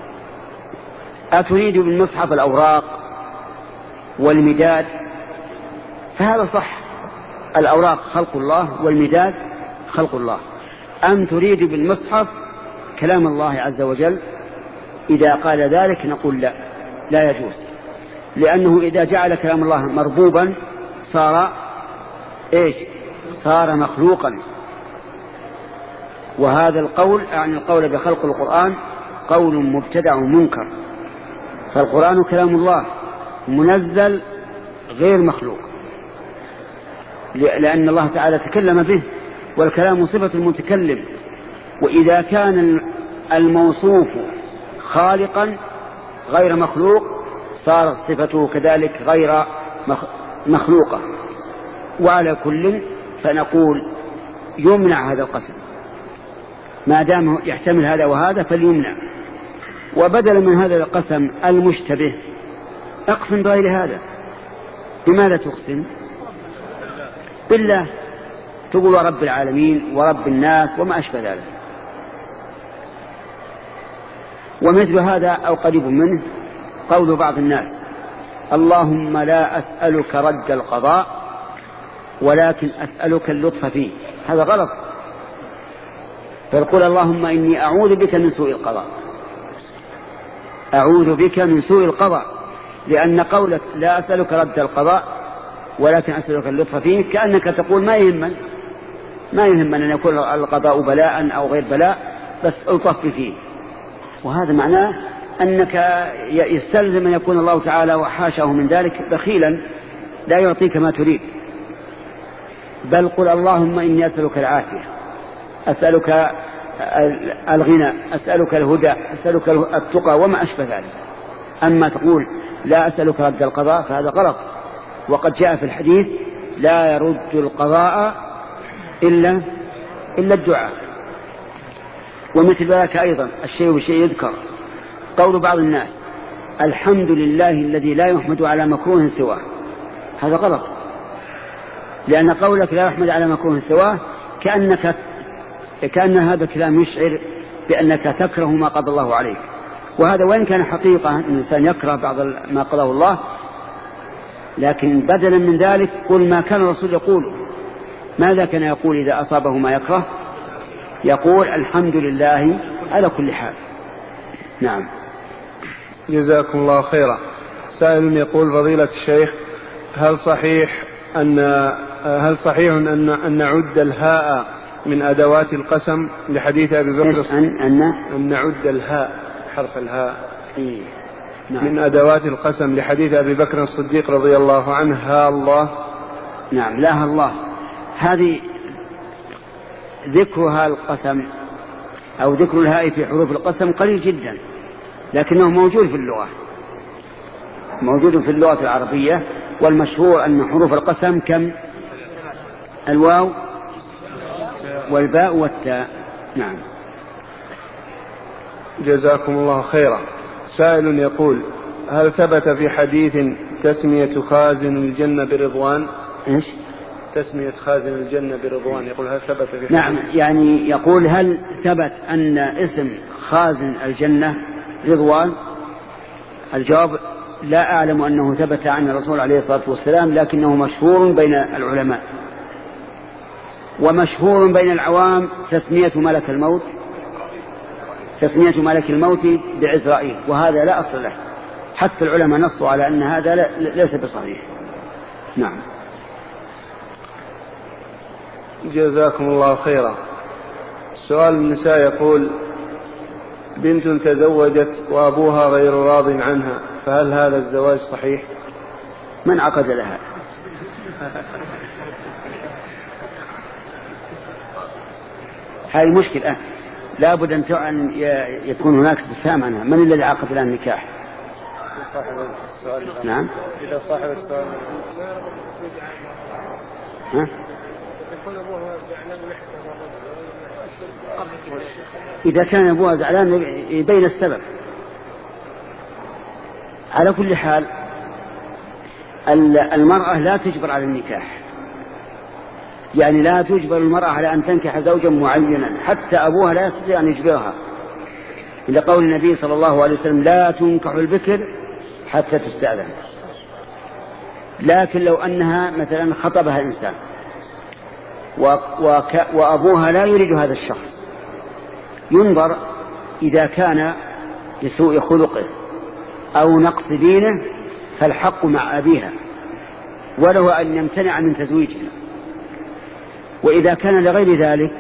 أتريد بالمصحف الأوراق والمداد؟ فهذا صح، الأوراق خلق الله والمداد خلق الله. أم تريد بالمصحف كلام الله عز وجل؟ إذا قال ذلك نقول: لا، لا يجوز، لأنه إذا جعل كلام الله مربوبا صار إيش؟ صار مخلوقا. وهذا القول يعني القول بخلق القرآن قول مبتدع منكر، فالقرآن كلام الله منزل غير مخلوق، لأن الله تعالى تكلم به، والكلام صفة المتكلم، وإذا كان الموصوف خالقا غير مخلوق صارت صفته كذلك غير مخلوقة. وعلى كل فنقول يمنع هذا القسم ما دام يحتمل هذا وهذا فليمنع، وبدلا من هذا القسم المشتبه اقسم بغير هذا. بماذا تقسم؟ بالله، تقول رب العالمين ورب الناس وما أشبه ذلك. ومثل هذا أو قريب منه قول بعض الناس: اللهم لا أسألك رد القضاء ولكن أسألك اللطف فيه. هذا غلط، فيقول: اللهم إني أعوذ بك من سوء القضاء، أعوذ بك من سوء القضاء، لأن قولك لا أسألك رد القضاء ولكن أسألك اللطف فيه كأنك تقول ما يهمن ما يهمن أن يكون القضاء بلاء أو غير بلاء، بس ألطف فيه. وهذا معناه أنك يستلزم أن يكون الله تعالى وحاشاه من ذلك بخيلا لا يعطيك ما تريد، بل قل: اللهم إني أسألك العافية، أسألك الغنى، أسألك الهدى، أسألك التقى وما أشبه ذلك. أما تقول لا أسألك رد القضاء فهذا غلط، وقد جاء في الحديث: لا يرد القضاء إلا إلا الدعاء. ومثل ذلك أيضا الشيء بشيء يذكر قول بعض الناس: الحمد لله الذي لا يحمد على مكروه سواه. هذا غلط، لأن قولك لا يحمد على مكروه سواه كأنك كأن هذا الكلام يشعر بأنك تكره ما قضى الله عليك، وهذا وإن كان حقيقة أن الإنسان يكره بعض ما قضاه الله، لكن بدلا من ذلك قل ما كان الرسول يقوله. ماذا كان يقول إذا أصابه ما يكره؟ يقول: الحمد لله على كل حال. نعم. جزاكم الله خيرا. سائل يقول فضيلة الشيخ هل صحيح أن هل صحيح أن أن نعد الهاء من أدوات القسم لحديث أبي بكر أن أن أن نعد الهاء حرف الهاء إيه؟ نعم. من أدوات القسم لحديث أبي بكر الصديق رضي الله عنه ها الله؟ نعم لا الله، هذه ذكرها القسم أو ذكر الهاء في حروف القسم قليل جدا، لكنه موجود في اللغة، موجود في اللغة العربية، والمشهور أن حروف القسم كم؟ الواو والباء والتاء. نعم. جزاكم الله خيرا. سائل يقول هل ثبت في حديث تسمية خازن الجنة برضوان؟ إيش؟ تسمية خازن الجنة برضوان، يقول هل ثبت في حديث؟ نعم، يعني يقول هل ثبت أن اسم خازن الجنة رضوان؟ الجواب لا أعلم أنه ثبت عن الرسول عليه الصلاة والسلام، لكنه مشهور بين العلماء، ومشهور بين العوام تسمية ملك الموت تسمية ملك الموت بعزرائيل، وهذا لا أصل له، حتى العلماء نصوا على أن هذا ليس بصحيح. نعم. جزاكم الله خيرا. سؤال النساء يقول بنت تزوجت وأبوها غير راض عنها، فهل هذا الزواج صحيح؟ من عقد لها؟ هذه مشكلة، لا بد أن يكون هناك استفهام عنها، من الذي عقد لها النكاح؟ نعم. إذا صاحب السؤال ها؟ إذا كان أبوها زعلان يبين السبب. على كل حال المرأة لا تجبر على النكاح، يعني لا تجبر المرأة على أن تنكح زوجا معينا، حتى أبوها لا يستطيع أن يجبرها، إلى قول النبي صلى الله عليه وسلم لا تنكح البكر حتى تستأذن. لكن لو أنها مثلا خطبها إنسان وأبوها لا يريد هذا الشخص، ينظر إذا كان لسوء خلقه أو نقص دينه فالحق مع أبيها، وله أن يمتنع من تزويجها. وإذا كان لغير ذلك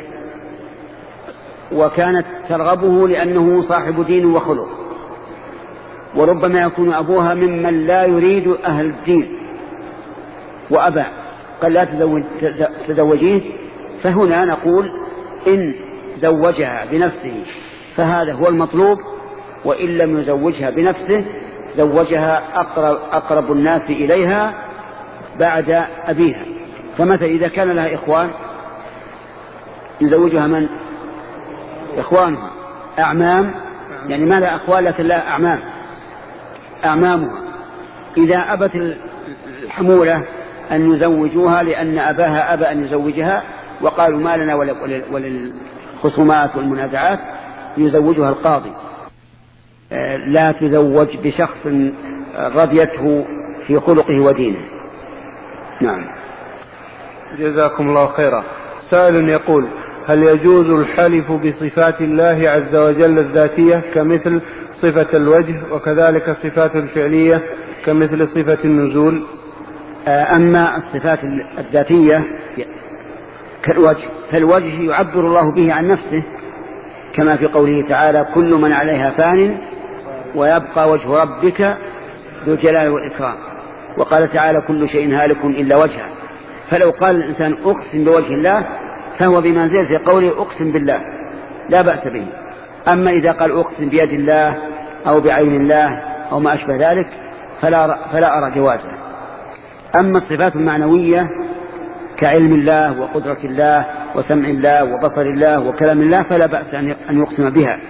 وكانت ترغبه لأنه صاحب دين وخلق، وربما يكون أبوها ممن لا يريد أهل الدين وأبى قال لا تزوج تزوجيه، فهنا نقول إن زوجها بنفسه فهذا هو المطلوب، وإن لم يزوجها بنفسه زوجها أقرب, أقرب الناس إليها بعد أبيها. فمثلا إذا كان لها إخوان يزوجها من؟ إخوانها، أعمام، يعني ما لها أخوان لكن لها أعمام، أعمامها. إذا أبت الحمولة أن يزوجوها لأن أباها أبى أن يزوجها وقالوا ما لنا وللخصومات والمنازعات، يزوجها القاضي. لا تزوج بشخص رضيته في خلقه ودينه. نعم. جزاكم الله خيرا. سائل يقول هل يجوز الحلف بصفات الله عز وجل الذاتية كمثل صفة الوجه، وكذلك الصفات الفعلية كمثل صفة النزول؟ أما الصفات الذاتية كالوجه، فالوجه يعبر الله به عن نفسه كما في قوله تعالى كل من عليها فان ويبقى وجه ربك ذو الجلال والإكرام. وقال تعالى كل شيء هالك إلا وجهه. فلو قال الإنسان أقسم بوجه الله فهو بمنزلة قوله أقسم بالله، لا بأس به. أما إذا قال أقسم بيد الله أو بعين الله أو ما أشبه ذلك فلا, فلا أرى جوازه. أما الصفات المعنوية كعلم الله وقدرة الله وسمع الله وبصر الله وكلام الله فلا بأس أن يقسم بها.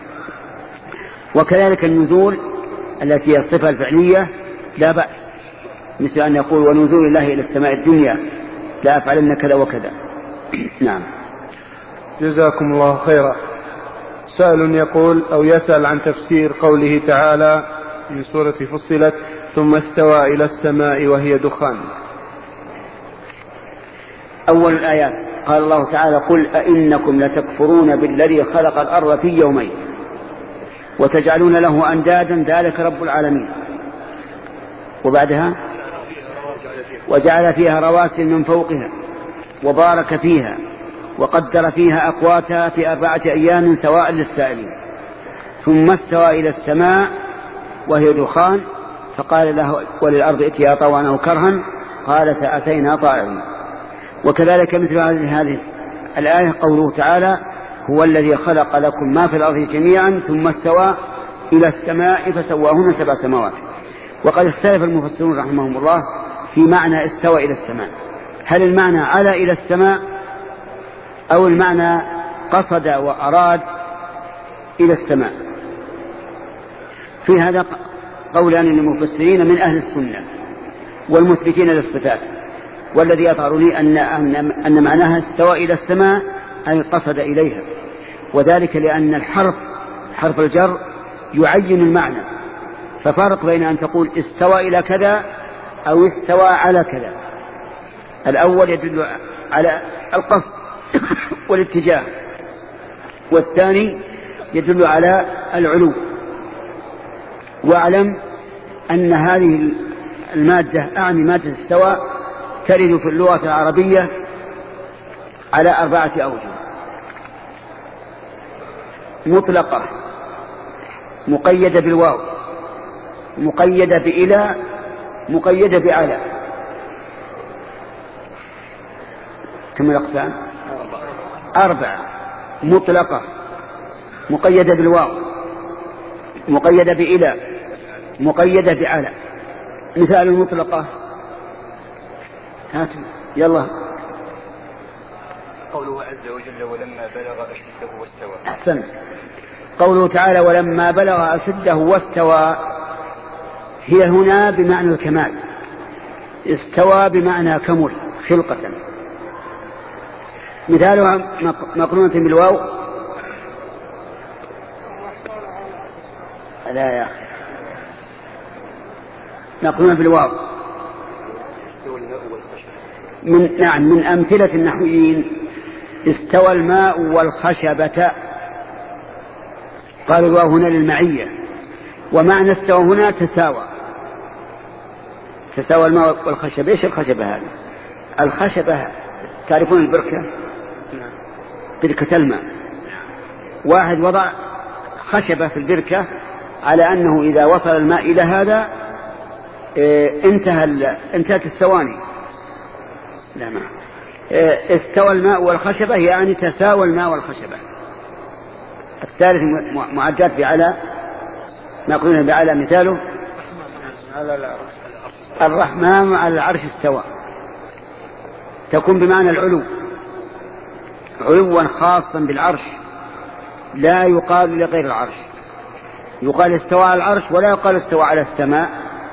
وكذلك النزول التي هي الصفة الفعلية لا بأس، مثل أن يقول ونزول الله إلى السماء الدنيا لا أفعلن كذا وكذا. نعم. جزاكم الله خيرا. سائل يقول أو يسأل عن تفسير قوله تعالى من سورة فصلت ثم استوى إلى السماء وهي دخان. أول الآيات قال الله تعالى قل أئنكم لتكفرون بالذي خلق الأرض في يومين وتجعلون له أندادا ذلك رب العالمين. وبعدها وجعل فيها رواسي من فوقها وبارك فيها وقدر فيها أقواتها في أربعة أيام سواء للسائلين ثم استوى إلى السماء وهي دخان فقال له وللأرض ائتيا طوعا أو كرها قالت أتينا طائعين. وكذلك مثل هذه الآية قوله تعالى هو الذي خلق لكم ما في الأرض جميعا ثم استوى إلى السماء فسواهن سبع سماوات. وقد اختلف المفسرون رحمهم الله في معنى استوى إلى السماء، هل المعنى على إلى السماء أو المعنى قصد وأراد إلى السماء. في هذا قولان للمفسرين من أهل السنة والمثبتين للصفات، والذي يظهر لي أن, أن, أن معناها استوى إلى السماء أي قصد إليها، وذلك لأن الحرف حرف الجر يعين المعنى، ففرق بين أن تقول استوى إلى كذا أو استوى على كذا. الأول يدل على القصد والاتجاه، والثاني يدل على العلو. واعلم أن هذه المادة أعني مادة استوى ترد في اللغة العربية على أربعة أوجه: مطلقة، مقيدة بالواو، مقيدة بإلى، مقيدة بعلى. كم الأقسام؟ أربعة: مطلقة، مقيدة بالواو، مقيدة بإلى، مقيدة بعلى. مثال المطلقة هاتوا يلا. قوله عز وجل ولما بلغ أشده واستوى. أحسنت. قوله تعالى ولما بلغ أشده واستوى هي هنا بمعنى الكمال، استوى بمعنى كمل خلقة. مثالها مقرونة بالواو. لا يا أخي، مقرونة بالواو من نعم من أمثلة النحويين استوى الماء والخشبة، قالوا الواو هنا للمعية، ومعنى استوى هنا تساوى، تساوى الماء والخشبة. ايش الخشبة هذه؟ الخشبة تعرفون البركة، بركة الماء، واحد وضع خشبة في البركة على أنه إذا وصل الماء إلى هذا اه انتهى انتهت الثواني. لا ما اه استوى الماء والخشبة يعني تساوى الماء والخشبة. الثالث معدات بعلى، ما قلنا بعلى مثاله الرحمن على العرش استوى، تكون بمعنى العلو، علوا خاصا بالعرش لا يقال لغير العرش. يقال استوى على العرش ولا يقال استوى على السماء،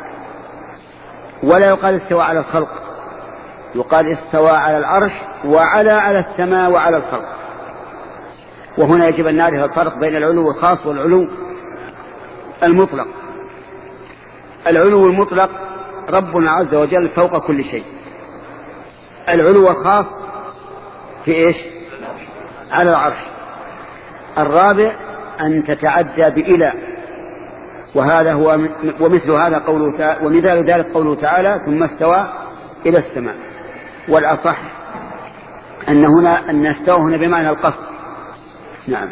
ولا يقال استوى على الخلق، يقال استوى على العرش وعلى على السماء وعلى الخلق. وهنا يجب أن نعرف الفرق بين العلو الخاص والعلو المطلق. العلو المطلق ربنا عز وجل فوق كل شيء. العلو الخاص في إيش؟ على العرش. الرابع أن تتعدى بإلى، وهذا هو ومثل هذا قوله تعالى، ومثال ذلك قوله تعالى ثم استوى إلى السماء. والأصح أن هنا أن استوى هنا بمعنى القصد. نعم.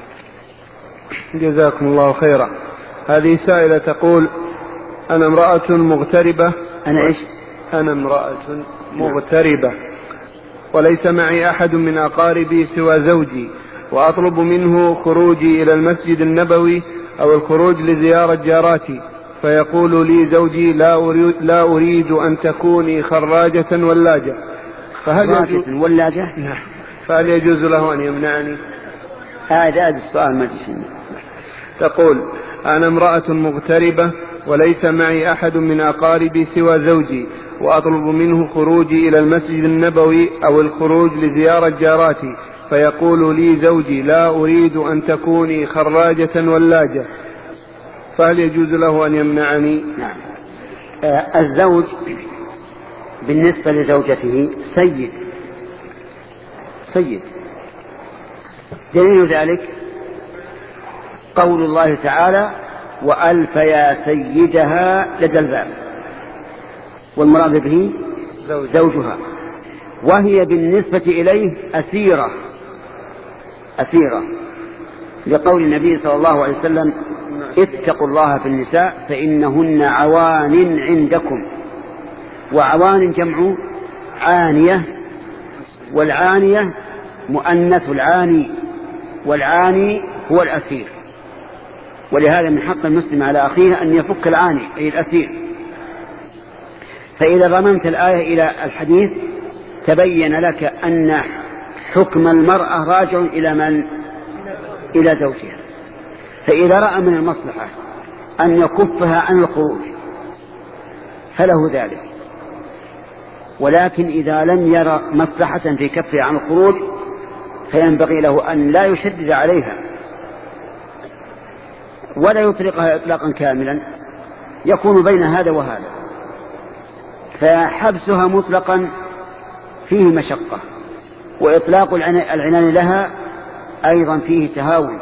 جزاكم الله خيرا. هذه سائلة تقول أنا امرأة مغتربة. أنا إيش؟ أنا امرأة مغتربة وليس معي أحد من أقاربي سوى زوجي، وأطلب منه خروجي إلى المسجد النبوي أو الخروج لزيارة جاراتي، فيقول لي زوجي لا أريد, لا أريد أن تكوني خراجة ولاجة، فهل يجوز ولاجة؟ نعم. فهل يجوز له أن يمنعني؟ هذا السؤال ما تشين. تقول أنا امرأة مغتربة وليس معي أحد من أقاربي سوى زوجي، وأطلب منه خروجي إلى المسجد النبوي أو الخروج لزيارة جاراتي، فيقول لي زوجي لا أريد أن تكوني خراجة ولاجة، فهل يجوز له أن يمنعني؟ نعم. آه الزوج بالنسبة لزوجته سيد، سيد. دليل ذلك قول الله تعالى وألف يا سيدها لدى الباب، والمراد به زوج. زوجها، وهي بالنسبة إليه أسيرة أسيرة لقول النبي صلى الله عليه وسلم اتقوا الله في النساء فإنهن عوان عندكم. وعوان جمع عانية، والعانية مؤنث العاني، والعاني هو الأسير. ولهذا من حق المسلم على أخيه أن يفك العاني أي الأسير. فإذا ضمنت الآية إلى الحديث تبين لك أن حكم المرأة راجع إلى من؟ إلى زوجها. فإذا رأى من المصلحة أن يكفها عن الخروج فله ذلك، ولكن إذا لم يرى مصلحة في كفها عن الخروج فينبغي له أن لا يشدد عليها ولا يطلقها إطلاقا كاملا، يكون بين هذا وهذا. فحبسها مطلقا فيه مشقة، وإطلاق العنان لها أيضا فيه تهاون.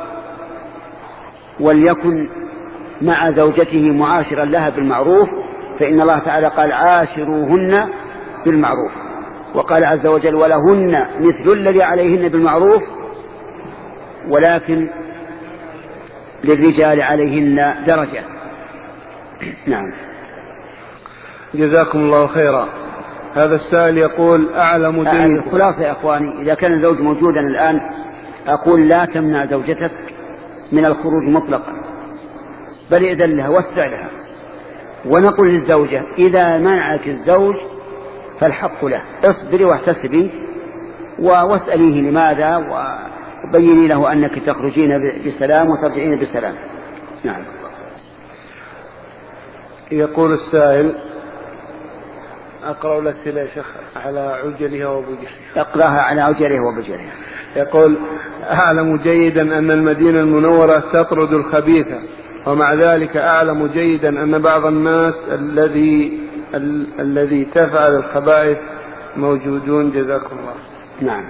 وليكن مع زوجته معاشرا لها بالمعروف، فإن الله تعالى قال عاشروهن بالمعروف، وقال عز وجل ولهن مثل الذي عليهن بالمعروف ولكن للرجال عليهن درجة. نعم. جزاكم الله خيرا. هذا السائل يقول أعلم جيد. الخلاصة يا أخواني، إذا كان الزوج موجودا الآن أقول لا تمنع زوجتك من الخروج مطلقا، بل إذن لها وسع لها. ونقول للزوجة إذا منعك الزوج فالحق له، اصبري واحتسبي واسأليه لماذا، وبيني له أنك تخرجين بسلام وترجعين بسلام. نعم. يقول السائل أقرأ الأسئلة يا شيخ على عجلها وبجرها. اقرأها على عجلها وبجرها. يقول أعلم جيدا أن المدينة المنورة تطرد الخبيث، ومع ذلك أعلم جيدا أن بعض الناس الذي ال... الذي تفعل الخبائث موجودون. جزاكم الله. نعم.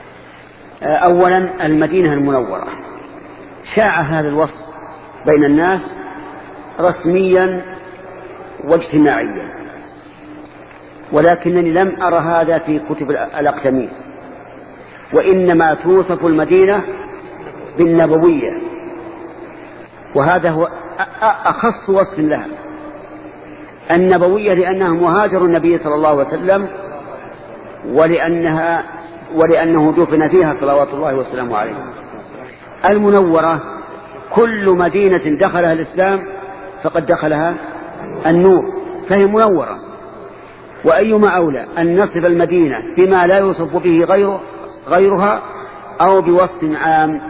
أولا المدينة المنورة شاع هذا الوصف بين الناس رسميا واجتماعيا، ولكنني لم أرى هذا في كتب الأقدمين، وإنما توصف المدينة بالنبوية، وهذا هو أخص وصف لها، النبوية، لأنها مهاجر النبي صلى الله عليه وسلم، ولأنها ولأنه دفن فيها صلوات الله وسلامه عليه. المنورة كل مدينة دخلها الإسلام فقد دخلها النور، فهي منورة. وأيما أولى أن نصف المدينة بما لا يوصف به غيره غيرها أو بوصف عام؟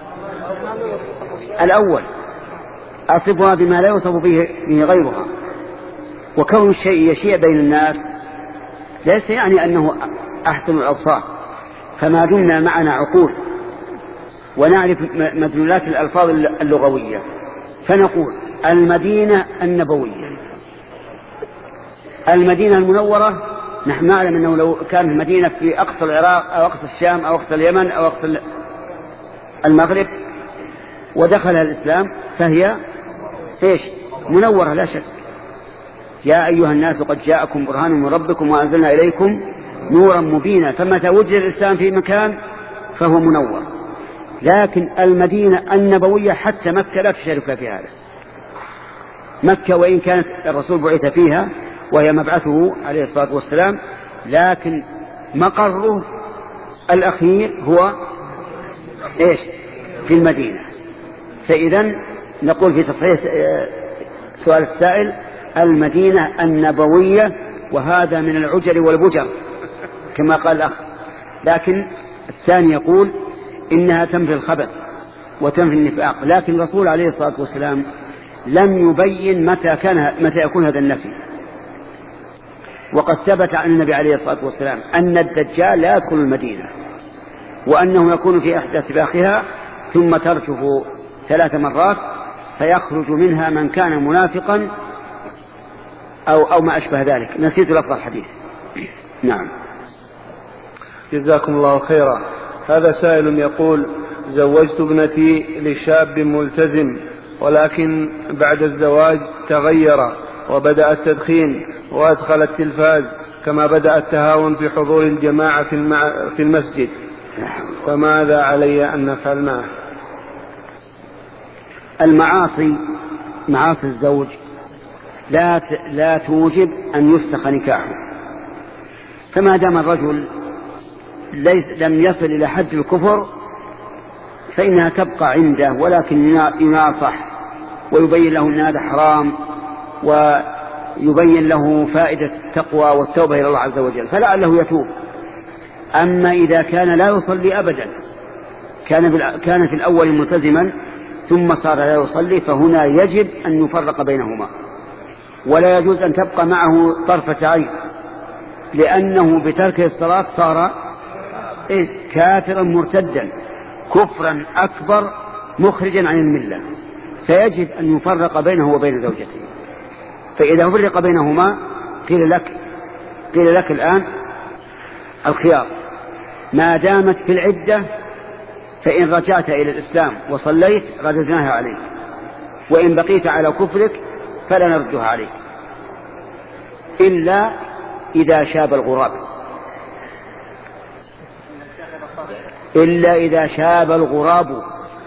الأول، أصفها بما لا يوصف به غيرها. وكون الشيء يشيع بين الناس ليس يعني أنه أحسن الأوصاف، فما دمنا معنا عقول ونعرف مدلولات الألفاظ اللغوية فنقول المدينة النبوية. المدينة المنورة نحن نعلم أنه لو كانت مدينة في أقصى العراق أو أقصى الشام أو أقصى اليمن أو أقصى المغرب ودخلها الإسلام فهي إيش؟ منورة لا شك. يا أيها الناس قد جاءكم برهان من ربكم وأنزلنا إليكم نورا مبينا. فمتى وجد الإسلام في مكان فهو منور. لكن المدينة النبوية حتى مكة لا تشارك في هذا. مكة وإن كانت الرسول بعث فيها وهي مبعثه عليه الصلاة والسلام، لكن مقره الأخير هو إيش؟ في المدينة. فإذا نقول في تصحيح سؤال السائل المدينة النبوية، وهذا من العجل والبجر كما قال الأخ. لكن الثاني يقول إنها تنفي الخبث وتنفي النفاق، لكن الرسول عليه الصلاة والسلام لم يبين متى كان متى يكون هذا النفي. وقد ثبت عن النبي عليه الصلاة والسلام أن الدجال لا يدخل المدينة، وأنه يكون في إحدى سباقها ثم ترجف ثلاث مرات فيخرج منها من كان منافقا أو, أو ما أشبه ذلك. نسيت لفظ الحديث. نعم. جزاكم الله خيرا. هذا سائل يقول زوجت ابنتي لشاب ملتزم، ولكن بعد الزواج تغير وبدأ التدخين وأدخل التلفاز كما بدأ التهاون في حضور الجماعة في, المع... في المسجد، فماذا علي أن نفعل معه؟ المعاصي معاصي الزوج لا ت... لا توجب أن يفسخ نكاحه، فما دام الرجل ليس لم يصل إلى حد الكفر فإنها تبقى عنده، ولكن يناصح ويبين له أن هذا حرام ويبين له فائدة التقوى والتوبة إلى الله عز وجل فلعله يتوب. أما إذا كان لا يصلي أبدا، كان كان في الأول ملتزما ثم صار لا يصلي، فهنا يجب أن يفرق بينهما، ولا يجوز أن تبقى معه طرفة عين، لأنه بترك الصلاة صار إيه؟ كافرا مرتدا كفرا أكبر مخرجا عن الملة، فيجب أن يفرق بينه وبين زوجته. فإذا فرق بينهما قيل لك قيل لك الآن الخيار، ما دامت في العدة فإن رجعت إلى الإسلام وصليت رددناها عليك، وإن بقيت على كفرك فلا نردها عليك، إلا إذا شاب الغراب إلا إذا شاب الغراب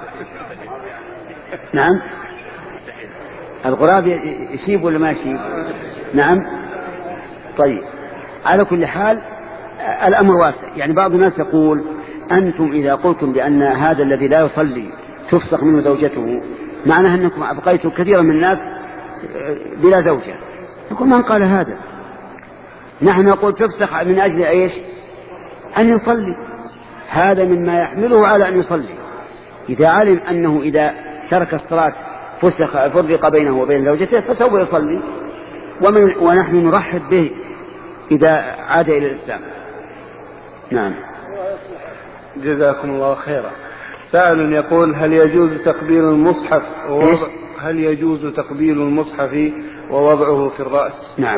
نعم، الغراب يشيب ولا ما يشيب؟ نعم. طيب، على كل حال الأمر واسع. يعني بعض الناس يقول أنتم إذا قلتم بأن هذا الذي لا يصلي تفسخ منه زوجته معناه أنكم أبقيتم كثيرا من الناس بلا زوجة. يقول من قال هذا؟ نحن نقول تفسخ من أجل إيش؟ أن يصلي، هذا مما يحمله على أن يصلي. إذا علم أنه إذا ترك الصلاة فسخ فرق بينه وبين زوجته فسوف يصلي، ومن ونحن نرحب به إذا عاد إلى الإسلام. نعم. جزاكم الله خيرا. سائل يقول هل يجوز تقبيل المصحف ووضع هل يجوز تقبيل المصحف ووضعه في الرأس؟ نعم.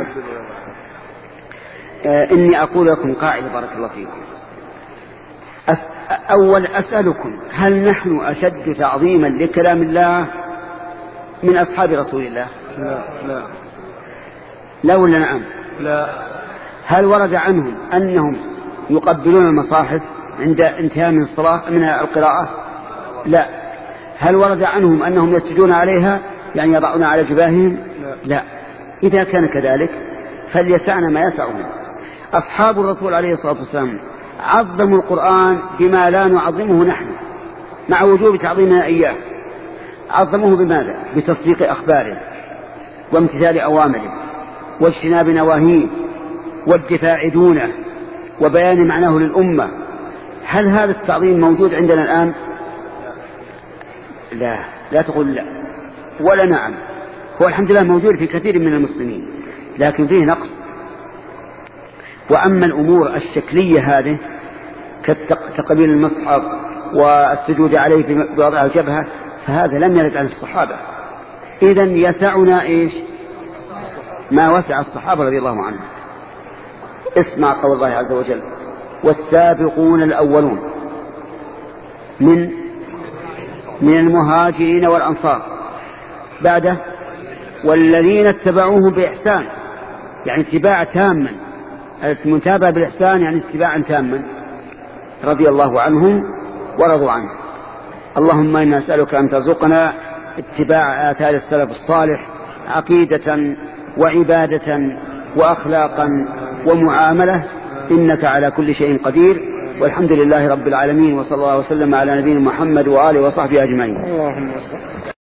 آه إني أقول لكم قاعدة بارك الله فيكم. أس أول أسألكم هل نحن أشد تعظيما لكلام الله من أصحاب رسول الله؟ لا لا لا ولا نعم؟ لا. هل ورد عنهم أنهم يقبلون المصاحف عند انتهاء من الصلاة من القراءة؟ لا. هل ورد عنهم أنهم يسجدون عليها يعني يضعون على جباههم؟ لا. لا. إذا كان كذلك فليسعنا ما يسعهم. أصحاب الرسول عليه الصلاة والسلام عظموا القرآن بما لا نعظمه نحن مع وجوب تعظيمنا إياه. عظموه بماذا؟ بتصديق أخباره وامتثال أوامره واجتناب نواهيه والدفاع دونه وبيان معناه للأمة. هل هذا التعظيم موجود عندنا الآن؟ لا. لا تقول لا ولا نعم. هو الحمد لله موجود في كثير من المسلمين لكن فيه نقص. وأما الأمور الشكلية هذه كتقبيل المصحف والسجود عليه بوضع الجبهة فهذا لم يرد عن الصحابة. إذن يسعنا إيش؟ ما وسع الصحابة رضي الله عنهم. اسمع قول الله عز وجل والسابقون الأولون من من المهاجرين والأنصار بعده والذين اتبعوهم بإحسان، يعني اتباع تاما. المتابعة بالإحسان يعني اتباعا تاما رضي الله عنهم ورضوا عنه. اللهم إنا نسألك أن ترزقنا اتباع آثار السلف الصالح عقيدة وعبادة وأخلاقا ومعاملة، إنك على كل شيء قدير. والحمد لله رب العالمين، وصلى الله وسلم على نبينا محمد وآله وصحبه أجمعين.